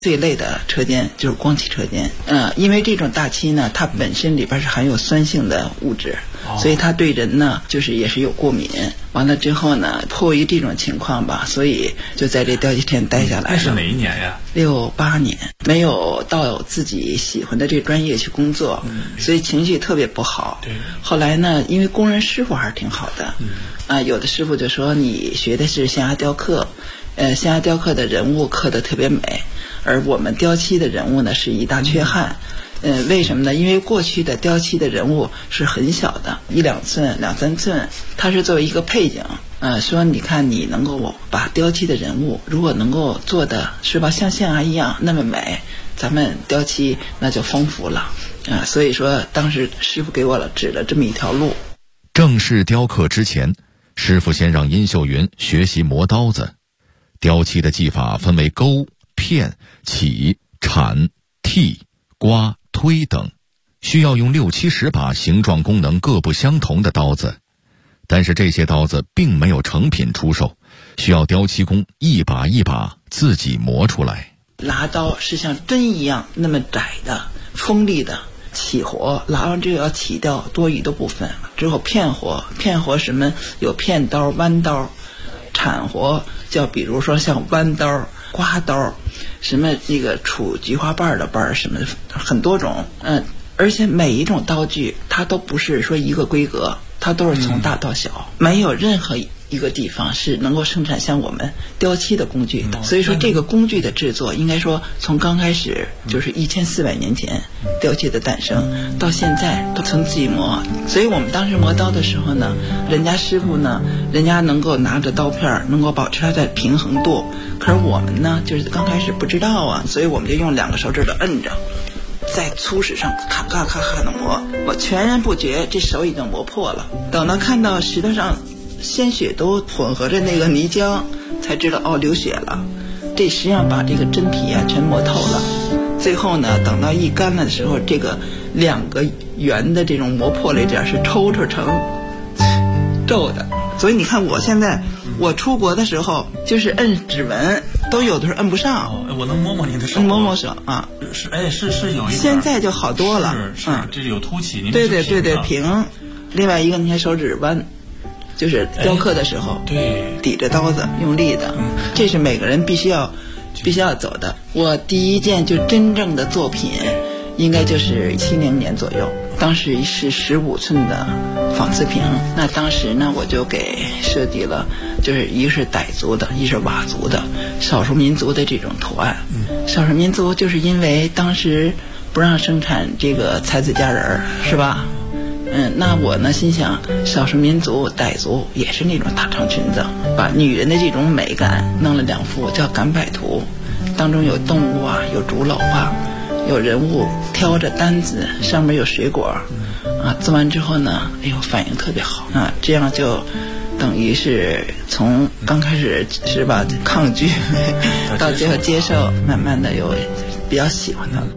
最累的车间就是光漆车间，因为这种大漆呢，它本身里边是含有酸性的物质，所以它对人呢就是也是有过敏。完了之后呢，迫于这种情况吧，所以就在这雕漆店待下来了。 那是哪一年呀 ？68年，没有到自己喜欢的这个专业去工作，所以情绪特别不好。 对。 后来呢，因为工人师傅还是挺好的，有的师傅就说你学的是象牙雕刻，象牙雕刻的人物刻得特别美。而我们雕漆的人物呢是一大缺憾，为什么呢？因为过去的雕漆的人物是很小的，1、2寸、2、3寸，它是作为一个配景。说你看你能够把雕漆的人物如果能够做的是吧像象牙一样那么美，咱们雕漆那就丰富了所以说当时师傅给我指了这么一条路。 正式雕刻之前，师傅先让殷秀云学习磨刀子。雕漆的技法分为勾、片、起、铲、剔、刮、推等，需要用6、7、10把形状功能各不相同的刀子。但是这些刀子并没有成品出售，需要雕漆工一把一把自己磨出来。 拉刀是像针一样那么窄的锋利的，起活拉完之后要起掉多余的部分，之后片活什么有片刀、弯刀，铲活叫比如说像弯刀、刮刀，什么那个杵菊花瓣的瓣什么很多种，而且每一种刀具它都不是说一个规格，它都是从大到小，没有任何一个地方是能够生产像我们雕漆的工具的。所以说这个工具的制作应该说从刚开始就是1400年前雕漆的诞生到现在都从自己磨。所以我们当时磨刀的时候呢，人家师傅呢人家能够拿着刀片能够保持它的平衡度，可是我们呢就是刚开始不知道啊，所以我们就用2个手指头摁着，在粗石上咔咔咔咔的磨，我全然不觉这手已经磨破了。等到看到石头上鲜血都混合着那个泥浆，才知道流血了。这实际上把这个真皮全磨透了。最后呢，等到一干了的时候，这个2个圆的这种磨破了一点是抽成皱的。所以你看我现在我出国的时候就是摁指纹都有的时候摁不上。 我能摸摸你的手？ 摸摸手啊。 是有一点。 现在就好多了。 这有凸起。您对平。另外一个你看手指弯，就是雕刻的时候对抵着刀子用力的，这是每个人必须要走的。我第一件就真正的作品应该就是70年左右，当时是15寸的仿瓷瓶。那当时呢我就给设计了，就是一个是傣族的，一是佤族的少数民族的这种图案。少数民族就是因为当时不让生产这个才子佳人是吧，那我呢心想少数民族傣族也是那种大长裙子，把女人的这种美感弄了2幅叫赶摆图，当中有动物啊，有竹篓啊，有人物挑着担子，上面有水果做完之后呢反应特别好这样就等于是从刚开始是吧抗拒到最后接受，慢慢的有比较喜欢它了。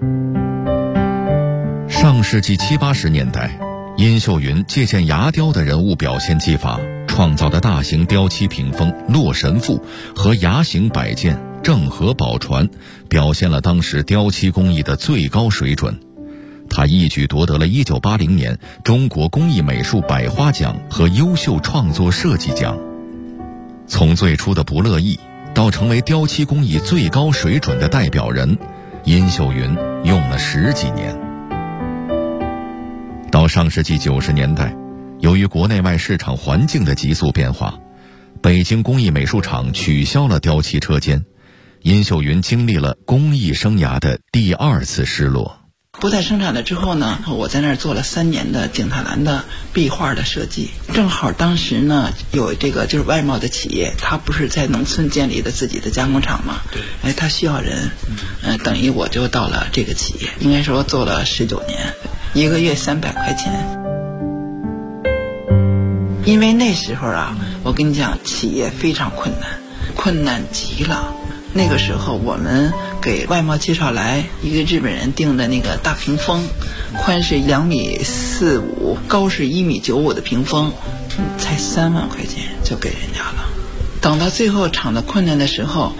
上世纪70、80年代，殷秀云借鉴牙雕的人物表现技法，创造的大型雕漆屏风洛神赋和牙形摆件正合宝船，表现了当时雕漆工艺的最高水准。他一举夺得了1980年中国工艺美术百花奖和优秀创作设计奖。从最初的不乐意到成为雕漆工艺最高水准的代表人，殷秀云用了10几年。到上世纪90年代，由于国内外市场环境的急速变化，北京工艺美术厂取消了雕漆车间，殷秀云经历了工艺生涯的第2次失落。 不再生产了之后呢，我在那儿做了3年的景泰蓝的壁画的设计。正好当时呢有这个就是外贸的企业，他不是在农村建立的自己的加工厂吗？对，他需要人，等于我就到了这个企业，应该说做了19年，1个月300块钱。因为那时候我跟你讲，企业非常困难极了。那个时候我们给外贸介绍来一个日本人订的那个大屏风，宽是2.45米，高是1.95米的屏风，才3万块钱就给人家了。等到最后厂子困难的时候，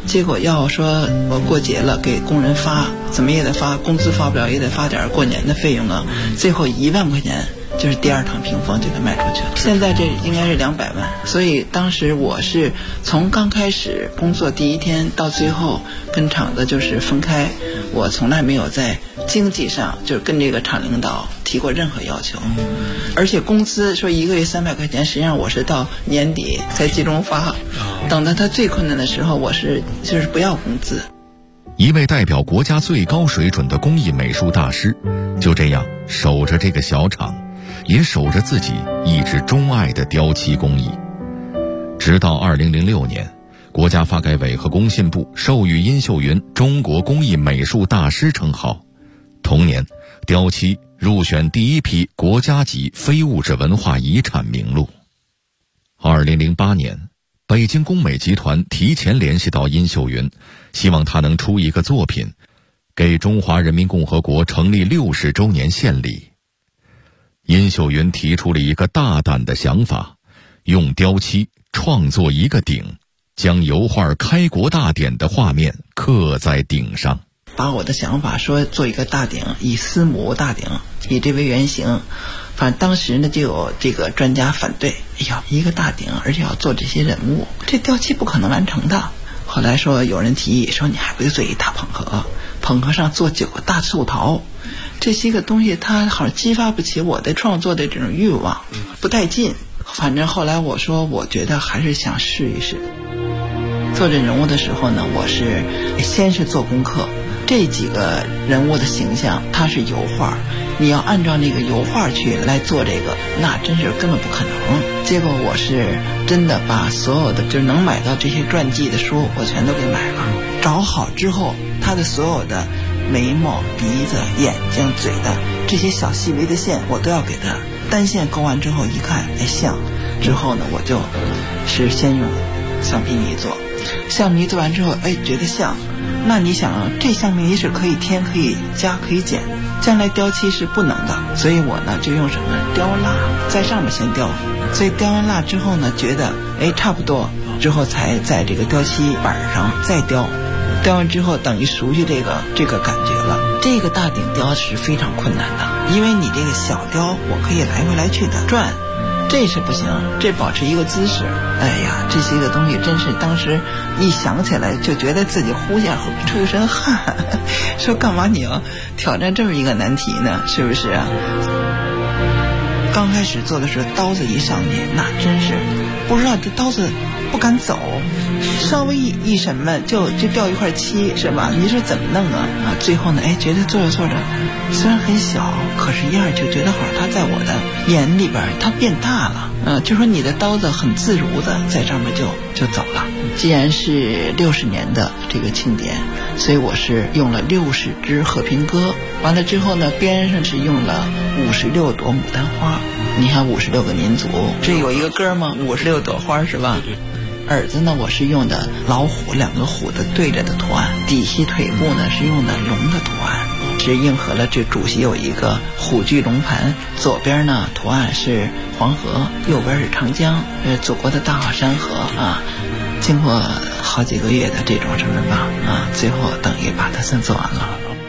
结果要说我过节了给工人发，怎么也得发，工资发不了也得发点过年的费用啊。最后1万块钱就是第2趟屏风就给卖出去了。现在这应该是200万。所以当时我是从刚开始工作第一天到最后跟厂子就是分开，我从来没有在经济上就是跟这个厂领导提过任何要求，而且工资说1个月300块钱，实际上我是到年底才集中发，等到他最困难的时候我是就是不要工资。 一位代表国家最高水准的工艺美术大师，就这样守着这个小厂，也守着自己一直钟爱的雕漆工艺。直到2006年，国家发改委和工信部授予殷秀云中国工艺美术大师称号。同年，雕漆入选第1批国家级非物质文化遗产名录。2008年，北京工美集团提前联系到殷秀云，希望她能出一个作品，给中华人民共和国成立60周年献礼。殷秀云提出了一个大胆的想法，用雕漆创作一个鼎，将油画开国大典的画面刻在鼎上。 把我的想法说做一个大鼎，以司母大鼎以这为原型。反正当时呢就有这个专家反对，哎呀，一个大鼎而且要做这些人物，这雕漆不可能完成的。后来说有人提议说，你还不如做一大捧盒，捧盒上做9个大寿桃，这些个东西它好像激发不起我的创作的这种欲望，不带劲。反正后来我说我觉得还是想试一试。做这人物的时候呢，我是先是做功课，这几个人物的形象它是油画，你要按照那个油画去来做这个，那真是根本不可能。结果我是真的把所有的就是能买到这些传记的书我全都给买了，找好之后他的所有的眉毛、鼻子、眼睛、嘴的这些小细微的线我都要给他单线勾完之后一看，哎像，之后呢我就是先用橡皮泥做，橡皮泥做完之后哎觉得像，那你想这橡皮泥是可以添可以加可以减，将来雕漆是不能的，所以我呢就用什么雕蜡在上面先雕，所以雕完蜡之后呢觉得哎差不多，之后才在这个雕漆板上再雕，雕完之后等于熟悉这个感觉了。这个大鼎雕是非常困难的，因为你这个小雕我可以来回来去的转，这是不行，这保持一个姿势。哎呀，这些个东西真是当时一想起来就觉得自己呼下出一身汗，说干嘛你要挑战这么一个难题呢？是不是啊？刚开始做的时候刀子一上去，那真是不知道这刀子不敢走，稍微一什么就掉一块漆，是吧？你说怎么弄啊？最后呢，哎，觉得做着做着，虽然很小，可是一下就觉得好像它在我的眼里边它变大了。就说你的刀子很自如的在上面就走了。既然是60年的这个庆典，所以我是用了60支和平鸽，完了之后呢，边上是用了56朵牡丹花。你看56个民族，这有一个歌吗？56朵花是吧？耳子呢，我是用的老虎2个虎的对着的图案，底下腿部呢是用的龙的图案，是应和了这主席有一个虎踞龙盘，左边呢图案是黄河，右边是长江，祖国的大好山河啊。经过好几个月的这种什么吧啊，最后等于把它算做完了。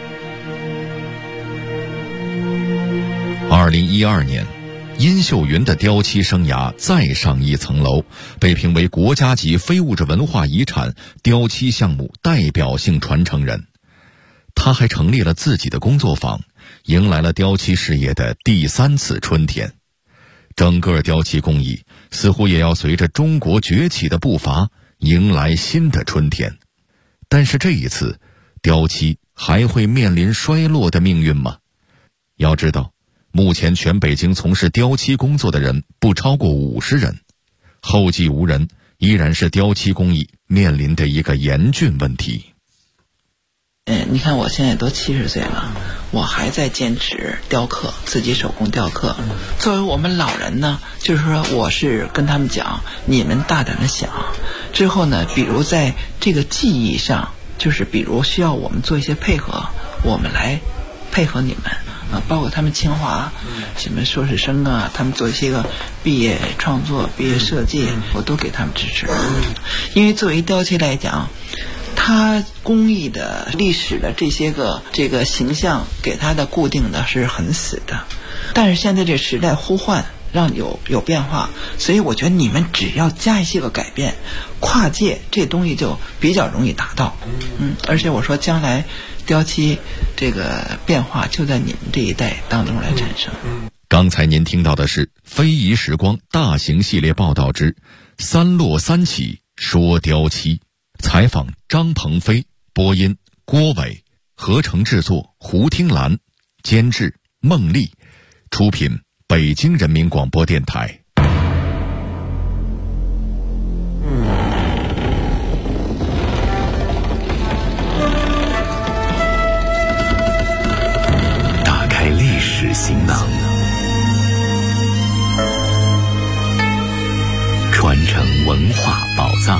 2012年，殷秀云的雕漆生涯再上一层楼，被评为国家级非物质文化遗产雕漆项目代表性传承人。他还成立了自己的工作坊，迎来了雕漆事业的第3次春天。整个雕漆工艺似乎也要随着中国崛起的步伐迎来新的春天。但是这一次，雕漆还会面临衰落的命运吗？要知道，目前全北京从事雕漆工作的人不超过50人，后继无人依然是雕漆工艺面临的一个严峻问题。 你看我现在都70岁了，我还在坚持雕刻，自己手工雕刻。作为我们老人呢，就是说我是跟他们讲，你们大胆的想，之后呢，比如在这个技艺上，就是比如需要我们做一些配合，我们来配合你们啊，包括他们清华什么硕士生啊，他们做一些个毕业创作、毕业设计，我都给他们支持。因为作为雕漆来讲， 它工艺的历史的这个形象给它的固定的是很死的，但是现在这时代呼唤，让有变化，所以我觉得你们只要加一些个改变，跨界这东西就比较容易达到。而且我说将来雕漆这个变化就在你们这一代当中来产生。 刚才您听到的是非遗时光大型系列报道之三落三起说雕漆，采访张鹏飞，播音郭伟，合成制作胡听兰，监制孟丽，出品北京人民广播电台。 打开历史行囊，传承文化宝藏。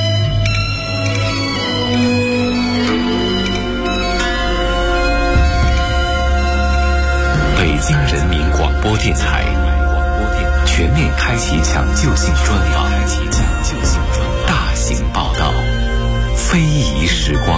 北京人民广播电台全面开启抢救性专访，大型报道，非遗时光。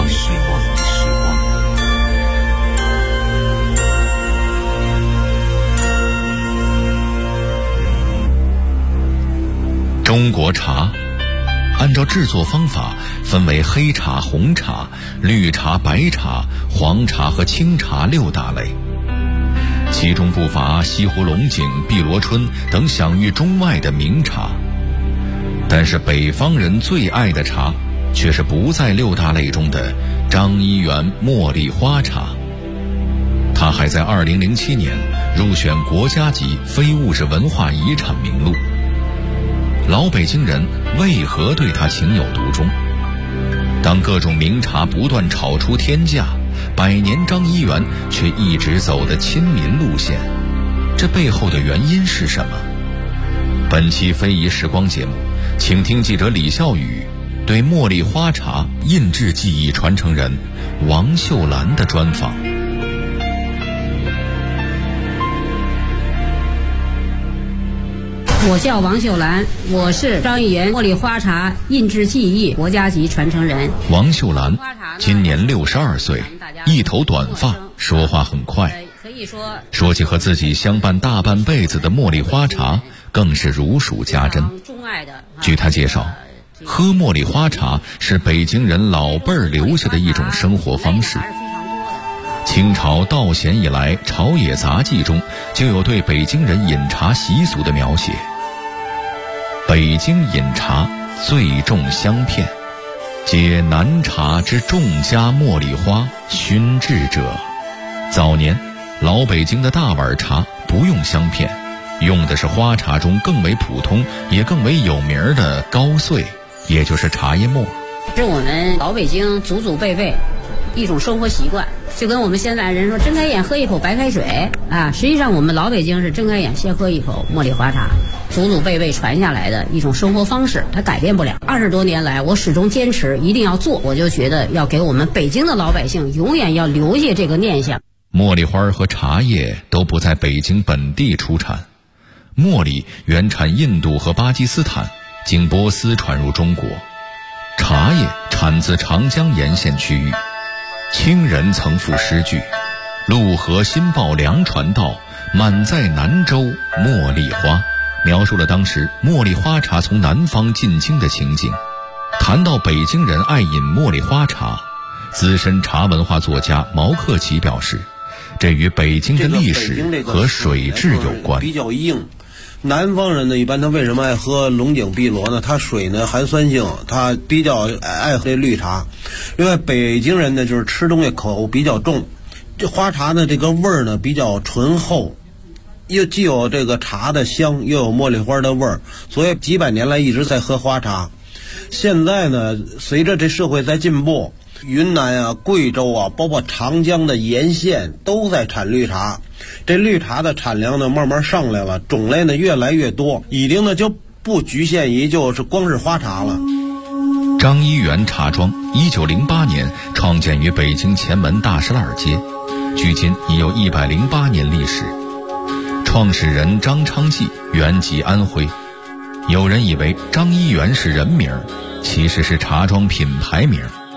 中国茶按照制作方法分为黑茶、红茶、绿茶、白茶、黄茶和青茶6大类，其中不乏西湖龙井、碧螺春等享誉中外的名茶。但是北方人最爱的茶却是不在6大类中的张一元茉莉花茶。它还在2007年入选国家级非物质文化遗产名录。老北京人为何对它情有独钟？当各种名茶不断炒出天价，百年张一元却一直走的亲民路线，这背后的原因是什么？本期非遗时光节目，请听记者李笑宇对茉莉花茶印制技艺传承人王秀兰的专访。 我叫王秀兰，我是张一元茉莉花茶印制技艺国家级传承人。 王秀兰今年62岁，一头短发，说话很快。说起和自己相伴大半辈子的茉莉花茶，更是如数家珍。据他介绍，喝茉莉花茶是北京人老辈儿留下的一种生活方式。清朝道咸以来，朝野杂记中就有对北京人饮茶习俗的描写。北京饮茶最重香片，皆南茶之众家茉莉花熏制者。早年老北京的大碗茶不用香片，用的是花茶中更为普通也更为有名的高碎，也就是茶叶末。 是我们老北京祖祖辈辈一种生活习惯，就跟我们现在人说睁开眼喝一口白开水啊，实际上我们老北京是睁开眼先喝一口茉莉花茶，祖祖辈辈传下来的一种生活方式，它改变不了。20多年来，我始终坚持一定要做，我就觉得要给我们北京的老百姓永远要留下这个念想。 茉莉花和茶叶都不在北京本地出产，茉莉原产印度和巴基斯坦，经波斯传入中国。茶叶产自长江沿线区域。清人曾赋诗句：陆河新报粮传到，满载南州茉莉花，描述了当时茉莉花茶从南方进京的情景。谈到北京人爱饮茉莉花茶，资深茶文化作家毛克奇表示，这与北京的历史和水质有关。 比较硬，南方人呢一般他为什么爱喝龙井碧螺呢？它水呢含酸性，他比较爱喝绿茶。另外北京人呢就是吃东西口比较重，这花茶呢这个味儿呢比较醇厚，又既有这个茶的香，又有茉莉花的味儿，所以几百年来一直在喝花茶。现在呢随着这社会在进步，云南啊、贵州啊，包括长江的沿线都在产绿茶，这绿茶的产量呢慢慢上来了，种类呢越来越多，已经呢就不局限于就是光是花茶了。 张一元茶庄1908年创建于北京前门大石栏街，距今已有108年历史。创始人张昌济原籍安徽，有人以为张一元是人名，其实是茶庄品牌名。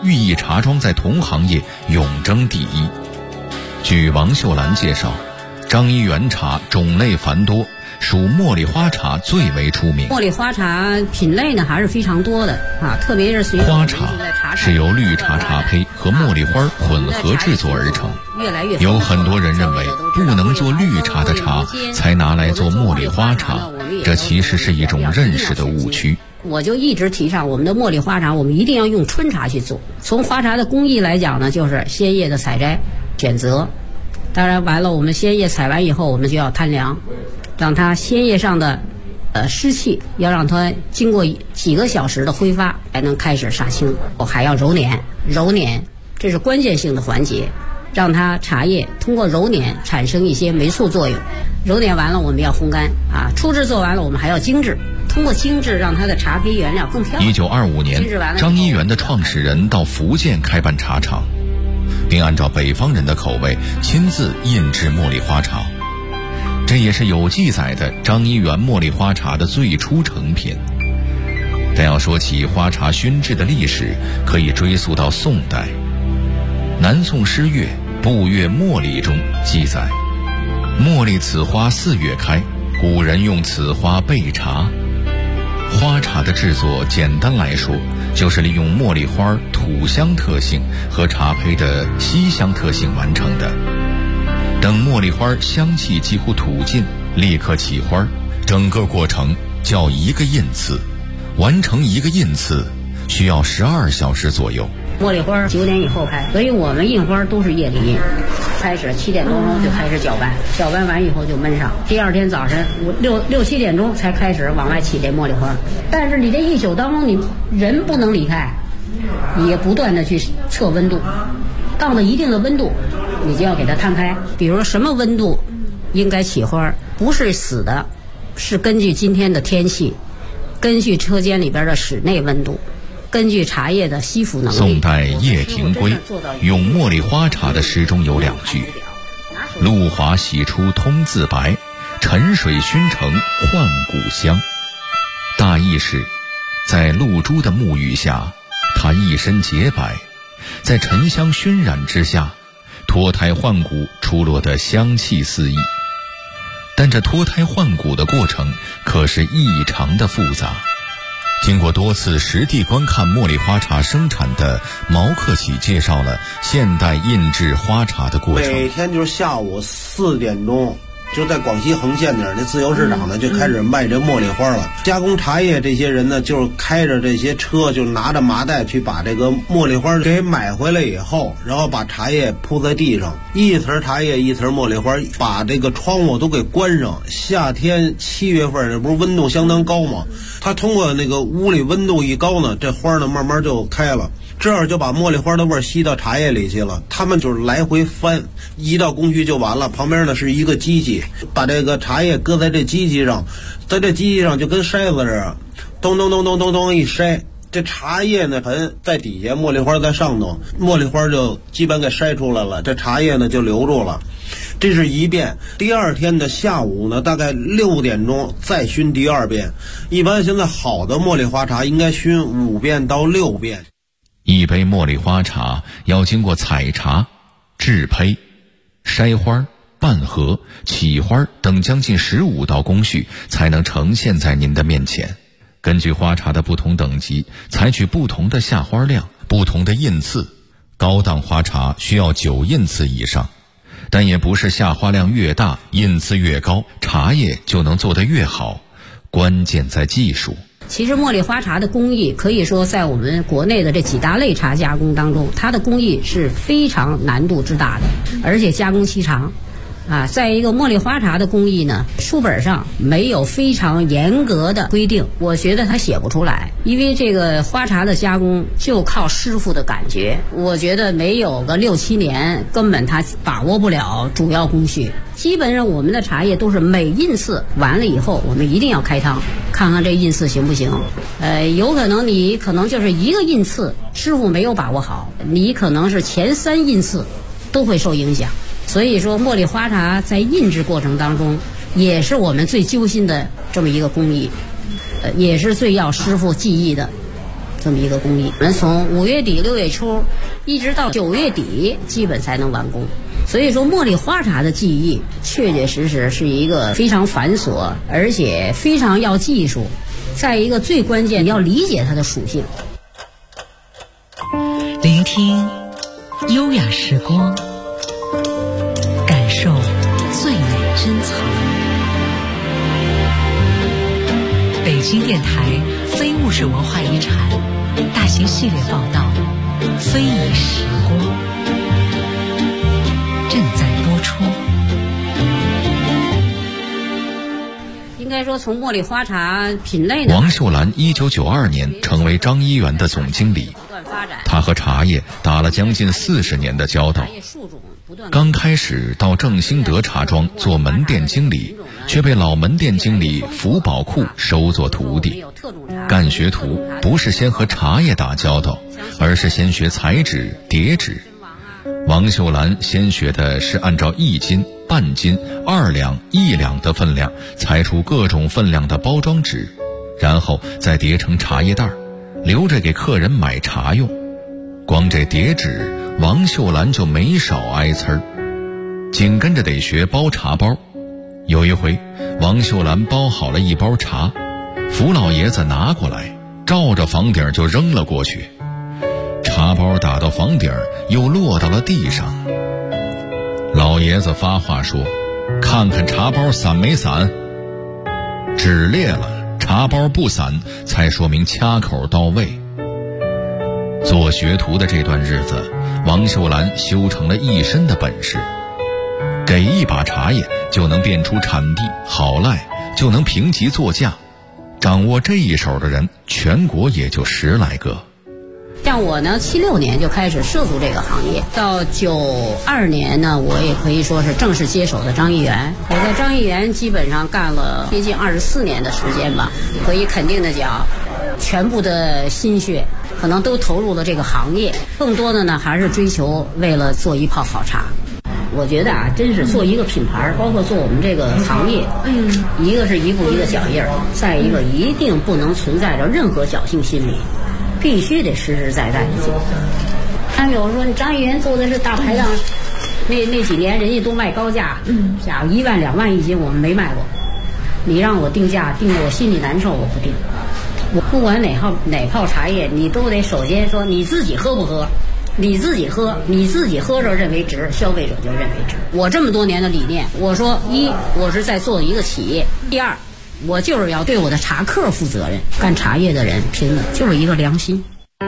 寓意茶庄在同行业永争第一。据王秀兰介绍，张一元茶种类繁多，属茉莉花茶最为出名。 茉莉花茶品类呢还是非常多的啊，特别是随着花茶是由绿茶茶胚和茉莉花混合制作而成。有很多人认为不能做绿茶的茶才拿来做茉莉花茶，这其实是一种认识的误区。 我就一直提倡我们的茉莉花茶，我们一定要用春茶去做。从花茶的工艺来讲呢，就是鲜叶的采摘、选择。当然完了，我们鲜叶采完以后，我们就要摊凉，让它鲜叶上的湿气要让它经过几个小时的挥发，才能开始杀青。我还要揉捻，这是关键性的环节，让它茶叶通过揉捻产生一些酶促作用。揉捻完了，我们要烘干啊，初制做完了，我们还要精制。通过精制让它的茶胚原料更漂亮。 1925年，张一元的创始人到福建开办茶厂，并按照北方人的口味亲自印制茉莉花茶，这也是有记载的张一元茉莉花茶的最初成品。但要说起花茶熏制的历史，可以追溯到宋代。南宋诗乐《步月茉莉》中记载：茉莉此花4月开，古人用此花备茶。花茶的制作简单来说，就是利用茉莉花土香特性和茶胚的稀香特性完成的。等茉莉花香气几乎吐尽，立刻起花，整个过程叫一个印次，完成一个印次需要12小时左右。 茉莉花9点以后开，所以我们印花都是夜里印，开始7点多钟就开始搅拌，搅拌完以后就焖上。第二天早晨6、7点钟才开始往外起这茉莉花。但是你这一宿当中，你人不能离开，你也不断的去测温度，到了一定的温度，你就要给它摊开。比如说什么温度应该起花，不是死的，是根据今天的天气，根据车间里边的室内温度，根据茶叶的吸附能力。 宋代叶廷圭咏茉莉花茶的诗中有2句：露华洗出通自白，沉水熏成换骨香。大意是，在露珠的沐浴下，它一身洁白，在沉香熏染之下，脱胎换骨出落得香气四溢。但这脱胎换骨的过程可是异常的复杂。经过多次实地观看茉莉花茶生产的毛克启介绍了现代印制花茶的过程。 每天就是下午4点钟，就在广西横县那儿，那自由市场呢就开始卖这茉莉花了。加工茶叶这些人呢，就是开着这些车，就拿着麻袋去把这个茉莉花给买回来以后，然后把茶叶铺在地上，一层茶叶一层茉莉花，把这个窗户都给关上。夏天7月份，这不是温度相当高吗？它通过那个屋里温度一高呢，这花呢慢慢就开了。这样就把茉莉花的味儿吸到茶叶里去了。他们就是来回翻，一到工序就完了。旁边呢是一个机器，把这个茶叶搁在这机器上，在这机器上就跟筛子似的，咚咚咚咚咚咚一筛，这茶叶呢盆在底下，茉莉花在上头，茉莉花就基本给筛出来了，这茶叶呢就留住了。这是一遍。第二天的下午呢，大概6点钟再熏第2遍。一般现在好的茉莉花茶应该熏5遍到6遍。 一杯茉莉花茶要经过采茶、制胚、筛花、拌合、起花等将近15道工序，才能呈现在您的面前。根据花茶的不同等级，采取不同的下花量、不同的印次。高档花茶需要9印次以上，但也不是下花量越大，印次越高，茶叶就能做得越好。关键在技术。 其实茉莉花茶的工艺可以说在我们国内的这几大类茶加工当中，它的工艺是非常难度之大的，而且加工期长。再一个，茉莉花茶的工艺呢，书本上没有非常严格的规定，我觉得它写不出来，因为这个花茶的加工就靠师傅的感觉，我觉得没有个6、7年，根本他把握不了主要工序。基本上我们的茶叶都是每印次完了以后，我们一定要开汤，看看这印次行不行。有可能你可能就是1个印次师傅没有把握好，你可能是前3印次都会受影响。所以说茉莉花茶在印制过程当中也是我们最揪心的这么一个工艺，也是最要师傅技艺的。 这么一个工艺。我们从5月底6月初一直到9月底基本才能完工。所以说茉莉花茶的技艺确确实实是一个非常繁琐，而且非常要技术。再一个最关键，你要理解它的属性。 聆听优雅时光，感受最美珍藏。北京电台非物质文化遗产大型系列报道《非遗时光》正在播出。 应该说，从茉莉花茶品类呢， 王秀兰1992年成为张一元的总经理，她和茶叶打了将近40年的交道。刚开始到正兴德茶庄做门店经理，却被老门店经理福宝库收做徒弟。干学徒不是先和茶叶打交道，而是先学裁纸、叠纸。王秀兰先学的是按照1斤、半斤、2两、1两的分量裁出各种分量的包装纸，然后再叠成茶叶袋，留着给客人买茶用。光这叠纸，王秀兰就没少挨呲儿。紧跟着得学包茶包。有一回，王秀兰包好了一包茶，福老爷子拿过来，照着房顶就扔了过去。茶包打到房顶，又落到了地上。老爷子发话说：“看看茶包散没散？纸裂了，茶包不散，才说明掐口到位。”做学徒的这段日子，王秀兰修成了一身的本事。给一把茶叶就能辨出产地好赖，就能评级作价。掌握这一手的人，全国也就10来个。 像我呢，76年就开始涉足这个行业，到92年呢，我也可以说是正式接手的张一元。我在张一元基本上干了接近24年的时间吧，可以肯定的讲，全部的心血可能都投入了这个行业，更多的呢还是追求为了做一泡好茶。我觉得啊，真是做一个品牌，包括做我们这个行业，一个是一步一个脚印儿，再一个一定不能存在着任何侥幸心理，必须得实实在在的做。他们有说你张一元做的是大排档，那几年人家都卖高价，价1万2万1斤，我们没卖过。你让我定价，定得我心里难受，我不定。我不管哪泡茶叶，你都得首先说你自己喝不喝。你自己喝着认为值，消费者就认为值。我这么多年的理念，我说一，我是在做一个企业；第二，我就是要对我的茶客负责任。干茶叶的人拼的就是一个良心。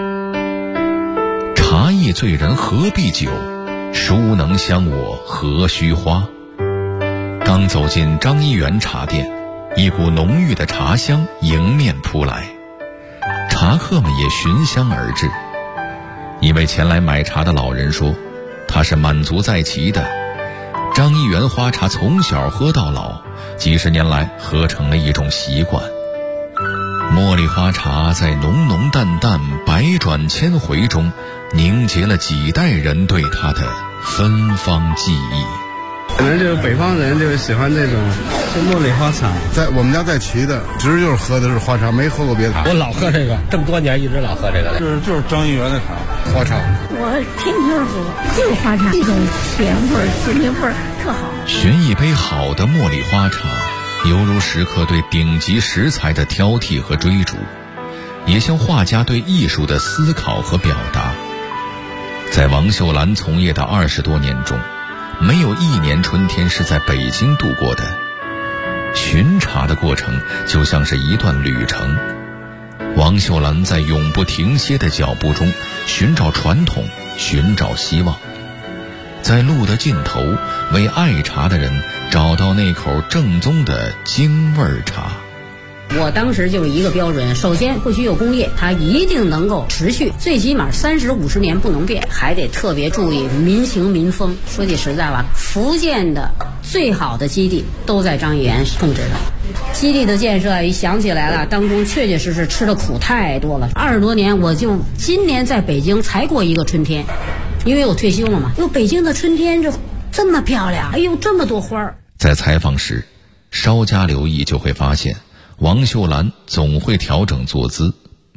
茶艺醉人何必酒，孰能相我何须花。刚走进张一元茶店，一股浓郁的茶香迎面扑来，茶客们也寻香而至。一位前来买茶的老人说，他是满族在旗的，张一元花茶从小喝到老，几十年来喝成了一种习惯。茉莉花茶在浓浓淡淡百转千回中凝结了几代人对它的芬芳记忆。 可能就是北方人就是喜欢这种是茉莉花茶。 在我们家在旗的，直就是喝的是花茶，没喝过别的。 我老喝这个，这么多年一直老喝这个。 就是张一元的茶，花茶。 我天天喝，就是花茶，这种甜味儿、滋味味儿特好。 寻一杯好的茉莉花茶，犹如时刻对顶级食材的挑剔和追逐，也像画家对艺术的思考和表达。在王秀兰从业的20多年中，没有一年春天是在北京度过的。寻茶的过程就像是一段旅程，王秀兰在永不停歇的脚步中寻找传统，寻找希望，在路的尽头为爱茶的人找到那口正宗的京味茶。 我当时就是一个标准，首先不许有工业，它一定能够持续，最起码30、50年不能变，还得特别注意民情民风。说句实在话，福建的最好的基地都在张一元控制的。基地的建设一想起来了，当中确确实实吃的苦太多了。20多年，我就今年在北京才过一个春天，因为我退休了嘛。哟，北京的春天这么漂亮，哎呦，这么多花儿。 在采访时，稍加留意就会发现，王秀兰总会调整坐姿，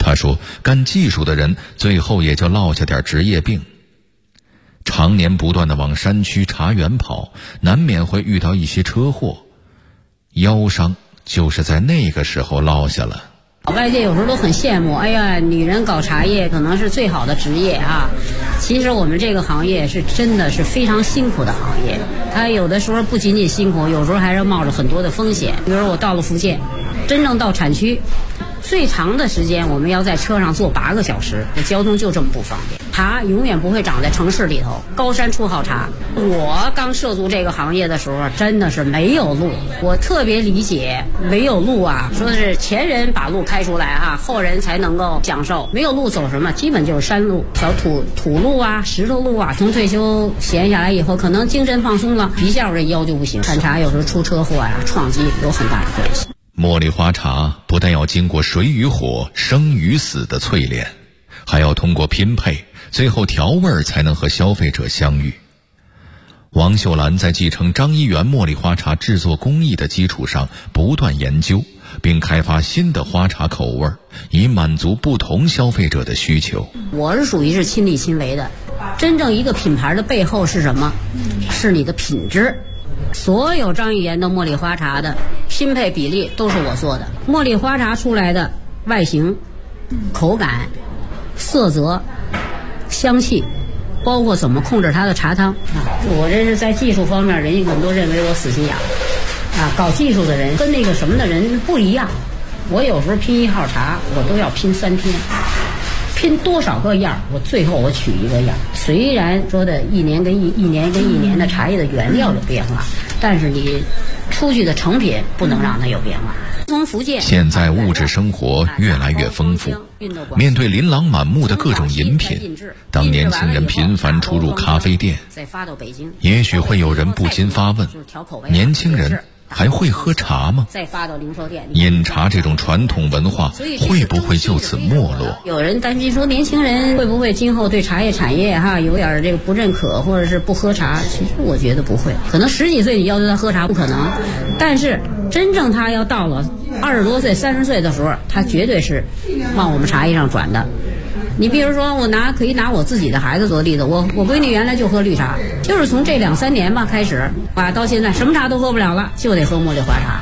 他说，干技术的人最后也就落下点职业病。常年不断地往山区茶园跑，难免会遇到一些车祸，腰伤就是在那个时候落下了。 外界有时候都很羡慕，哎呀，女人搞茶叶可能是最好的职业啊。其实我们这个行业是真的是非常辛苦的行业，它有的时候不仅仅辛苦，有时候还是冒着很多的风险。比如说我到了福建，真正到产区，最长的时间我们要在车上坐8个小时，交通就这么不方便。茶永远不会长在城市里头，高山出好茶。我刚涉足这个行业的时候，真的是没有路，我特别理解没有路啊，说是前人把路开出来啊，后人才能够享受。没有路走什么？基本就是山路、小土路啊、石头路啊。从退休闲下来以后，可能精神放松了，一下这腰就不行。看茶有时候出车祸啊、撞击有很大的关系。 茉莉花茶不但要经过水与火、生与死的淬炼，还要通过拼配，最后调味才能和消费者相遇。王秀兰在继承张一元茉莉花茶制作工艺的基础上，不断研究并开发新的花茶口味，以满足不同消费者的需求。 我是属于是亲力亲为的，真正一个品牌的背后是什么？是你的品质。所有张一元的茉莉花茶的拼配比例都是我做的。茉莉花茶出来的外形、口感、色泽、香气，包括怎么控制它的茶汤我这是在技术方面，人家很多认为我死心眼搞技术的人跟那个什么的人不一样。我有时候拼1号茶，我都要拼3天，拼多少个样，我最后我取一个样。虽然说的一年跟一年的茶叶的原料有变化，但是你出去的成品不能让它有变化。从福建， 现在物质生活越来越丰富，面对琳琅满目的各种饮品，当年轻人频繁出入咖啡店，也许会有人不禁发问，年轻人还会喝茶吗？ 再发到零售店， 饮茶这种传统文化会不会就此没落？ 有人担心说，年轻人会不会今后对茶叶产业有点这个不认可，或者是不喝茶？其实我觉得不会，可能10几岁你要求他喝茶不可能，但是真正他要到了20多岁、30岁的时候，他绝对是往我们茶叶上转的。你比如说，可以拿我自己的孩子做例子，我闺女原来就喝绿茶，就是从这2、3年吧开始到现在什么茶都喝不了了，就得喝茉莉花茶。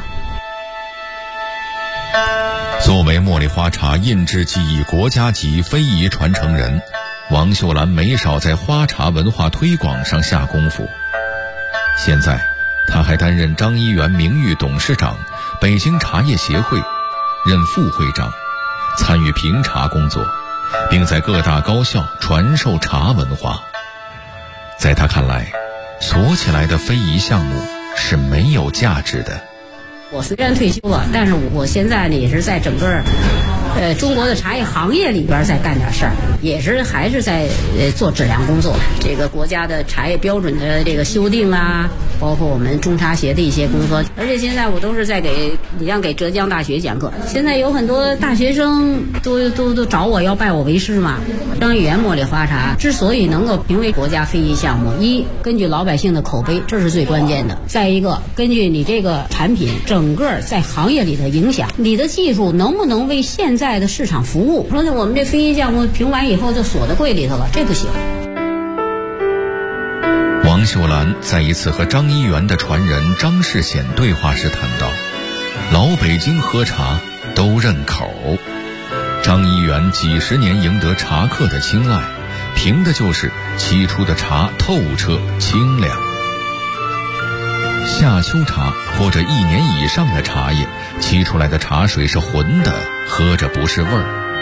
作为茉莉花茶印制技艺国家级非遗传承人，王秀兰没少在花茶文化推广上下功夫。现在她还担任张一元名誉董事长，北京茶叶协会任副会长，参与评茶工作，并在各大高校传授茶文化。在他看来，锁起来的非遗项目是没有价值的。 我虽然退休了，但是我现在呢也是在整个中国的茶叶行业里边在干点事儿，也是还是在做质量工作。这个国家的茶叶标准的这个修订啊，包括我们中茶协的一些工作。而且现在我都是在给浙江大学讲课，现在有很多大学生都找我要拜我为师嘛。张一元茉莉花茶之所以能够评为国家非遗项目，一根据老百姓的口碑，这是最关键的；再一个，根据你这个产品整个在行业里的影响，你的技术能不能为现在的市场服务。说我们这非遗项目评完以后就锁在柜里头了，这不行。 王秀兰在一次和张一元的传人张世显对话时谈到，老北京喝茶都认口。张一元几十年赢得茶客的青睐，凭的就是沏出的茶透彻清凉。夏秋茶或者1年以上的茶叶沏出来的茶水是浑的，喝着不是味儿。